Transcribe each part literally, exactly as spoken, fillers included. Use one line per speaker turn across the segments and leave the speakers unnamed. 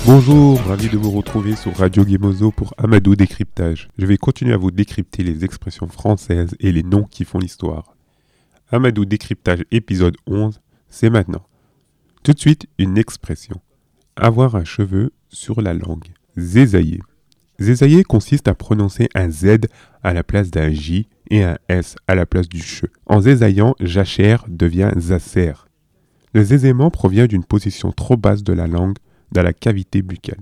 Bonjour, ravi de vous retrouver sur Radio Gemozo pour Amadou Décryptage. Je vais continuer à vous décrypter les expressions françaises et les noms qui font l'histoire. Amadou Décryptage épisode onze, c'est maintenant. Tout de suite, une expression. Avoir un cheveu sur la langue. Zézailler. Zézailler consiste à prononcer un Z à la place d'un J et un S à la place du CHE. En zézaillant, jachère devient zacer. Le zézaiement provient d'une position trop basse de la langue dans la cavité buccale.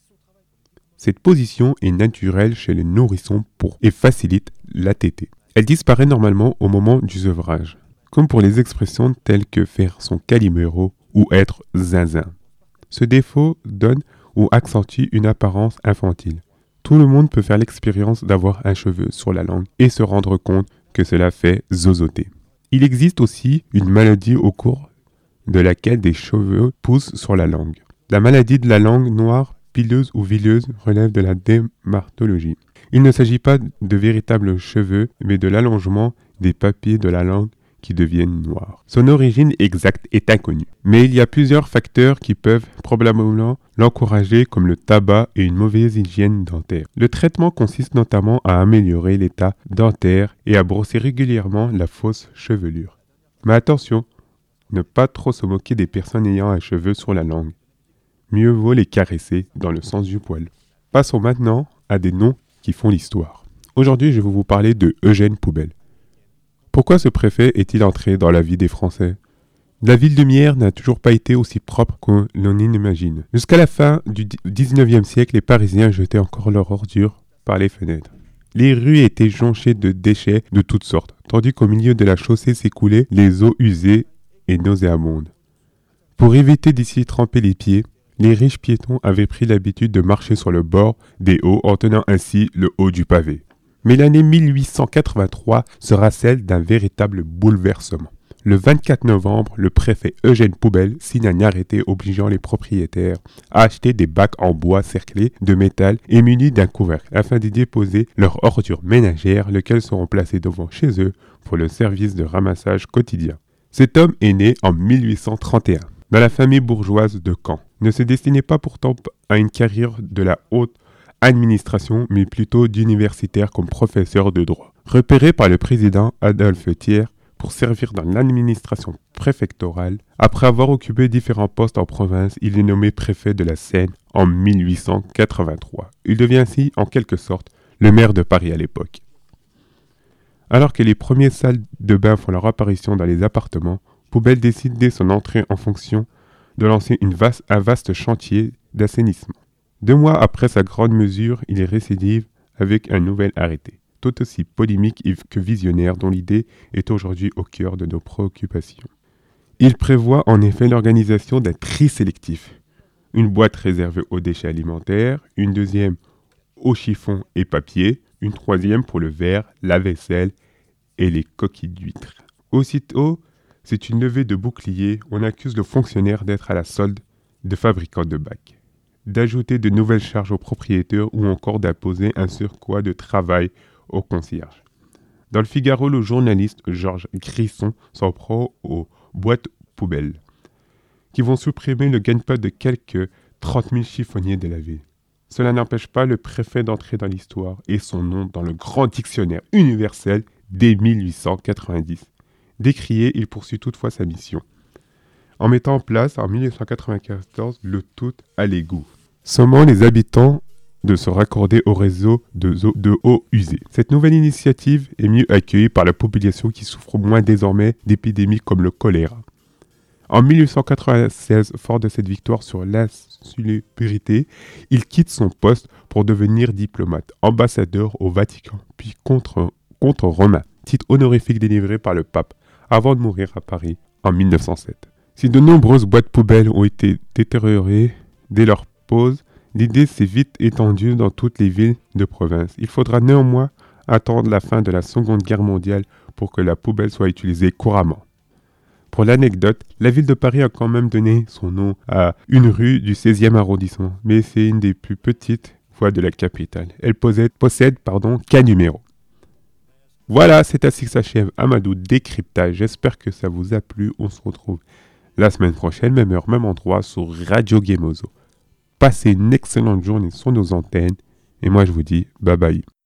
Cette position est naturelle chez les nourrissons pour et facilite la tétée. Elle disparaît normalement au moment du sevrage, comme pour les expressions telles que faire son caliméro ou être zinzin. Ce défaut donne ou accentue une apparence infantile. Tout le monde peut faire l'expérience d'avoir un cheveu sur la langue et se rendre compte que cela fait zozoter. Il existe aussi une maladie au cours de laquelle des cheveux poussent sur la langue. La maladie de la langue noire, pileuse ou vileuse relève de la dermatologie. Il ne s'agit pas de véritables cheveux, mais de l'allongement des papiers de la langue qui deviennent noirs. Son origine exacte est inconnue, mais il y a plusieurs facteurs qui peuvent probablement l'encourager, comme le tabac et une mauvaise hygiène dentaire. Le traitement consiste notamment à améliorer l'état dentaire et à brosser régulièrement la fausse chevelure. Mais attention, ne pas trop se moquer des personnes ayant un cheveu sur la langue. Mieux vaut les caresser dans le sens du poil. Passons maintenant à des noms qui font l'histoire. Aujourd'hui, je vais vous parler de Eugène Poubelle. Pourquoi ce préfet est-il entré dans la vie des Français ? La ville de Myre n'a toujours pas été aussi propre qu'on l'on imagine. Jusqu'à la fin du dix-neuvième siècle, les Parisiens jetaient encore leurs ordures par les fenêtres. Les rues étaient jonchées de déchets de toutes sortes, tandis qu'au milieu de la chaussée s'écoulaient les eaux usées et nauséabondes. Pour éviter d'y s'y tremper les pieds, les riches piétons avaient pris l'habitude de marcher sur le bord des hauts en tenant ainsi le haut du pavé. Mais l'année mille huit cent quatre-vingt-trois sera celle d'un véritable bouleversement. Le vingt-quatre novembre, le préfet Eugène Poubelle signe un arrêté obligeant les propriétaires à acheter des bacs en bois cerclés de métal et munis d'un couvercle afin d'y déposer leurs ordures ménagères, lesquelles seront placées devant chez eux pour le service de ramassage quotidien. Cet homme est né en mille huit cent trente et un. Dans la famille bourgeoise de Caen, ne se destinait pas pourtant à une carrière de la haute administration, mais plutôt d'universitaire comme professeur de droit. Repéré par le président Adolphe Thiers pour servir dans l'administration préfectorale, après avoir occupé différents postes en province, il est nommé préfet de la Seine en mille huit cent quatre-vingt-trois. Il devient ainsi, en quelque sorte, le maire de Paris à l'époque. Alors que les premières salles de bain font leur apparition dans les appartements, Poubelle décide dès son entrée en fonction de lancer une vaste, un vaste chantier d'assainissement. Deux mois après sa grande mesure, il est récidive avec un nouvel arrêté, tout aussi polémique que visionnaire, dont l'idée est aujourd'hui au cœur de nos préoccupations. Il prévoit en effet l'organisation d'un tri sélectif. Une boîte réservée aux déchets alimentaires, une deuxième aux chiffons et papier, une troisième pour le verre, la vaisselle et les coquilles d'huîtres. Aussitôt, c'est une levée de bouclier. On accuse le fonctionnaire d'être à la solde de fabricants de bacs, d'ajouter de nouvelles charges aux propriétaires ou encore d'imposer un surcroît de travail aux concierges. Dans le Figaro, le journaliste Georges Grisson s'en prend aux boîtes poubelles, qui vont supprimer le gagne-pain de quelques trente mille chiffonniers de la ville. Cela n'empêche pas le préfet d'entrer dans l'histoire et son nom dans le grand dictionnaire universel dès mille huit cent quatre-vingt-dix. Décrié, il poursuit toutefois sa mission, en mettant en place en mille huit cent quatre-vingt-quatorze le tout à l'égout, sommant les habitants de se raccorder au réseau de, de eau usée. Cette nouvelle initiative est mieux accueillie par la population qui souffre moins désormais d'épidémies comme le choléra. En mille huit cent quatre-vingt-seize, fort de cette victoire sur l'insalubrité, il quitte son poste pour devenir diplomate, ambassadeur au Vatican, puis contre, contre romain, titre honorifique délivré par le pape, avant de mourir à Paris en mille neuf cent sept. Si de nombreuses boîtes poubelles ont été détériorées dès leur pose, l'idée s'est vite étendue dans toutes les villes de province. Il faudra néanmoins attendre la fin de la Seconde Guerre mondiale pour que la poubelle soit utilisée couramment. Pour l'anecdote, la ville de Paris a quand même donné son nom à une rue du seizième arrondissement, mais c'est une des plus petites voies de la capitale. Elle possède, possède pardon, qu'un numéro. Voilà, c'est ainsi que s'achève Amadou Décryptage. J'espère que ça vous a plu. On se retrouve la semaine prochaine, même heure, même endroit, sur Radio Gemozo. Passez une excellente journée sur nos antennes. Et moi, je vous dis bye bye.